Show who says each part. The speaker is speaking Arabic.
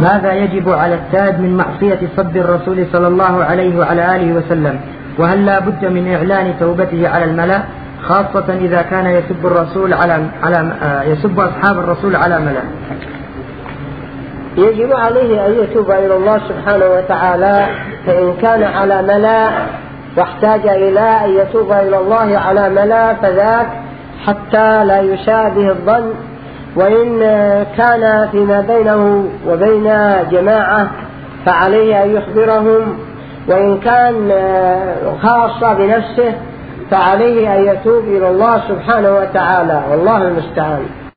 Speaker 1: ماذا يجب على التائب من معصية سب الرسول صلى الله عليه وعلى آله وسلم؟ وهل لا بد من إعلان توبته على الملأ، خاصة إذا كان يسب أصحاب الرسول على ملأ؟
Speaker 2: يجب عليه أن يتوب إلى الله سبحانه وتعالى، فإن كان على ملأ واحتاج إلى أن يتوب إلى الله على ملأ فذاك حتى لا يشابه الظن. وإن كان فيما بينه وبين جماعة فعليه أن يخبرهم، وإن كان خاصة بنفسه فعليه أن يتوب إلى الله سبحانه وتعالى، والله المستعان.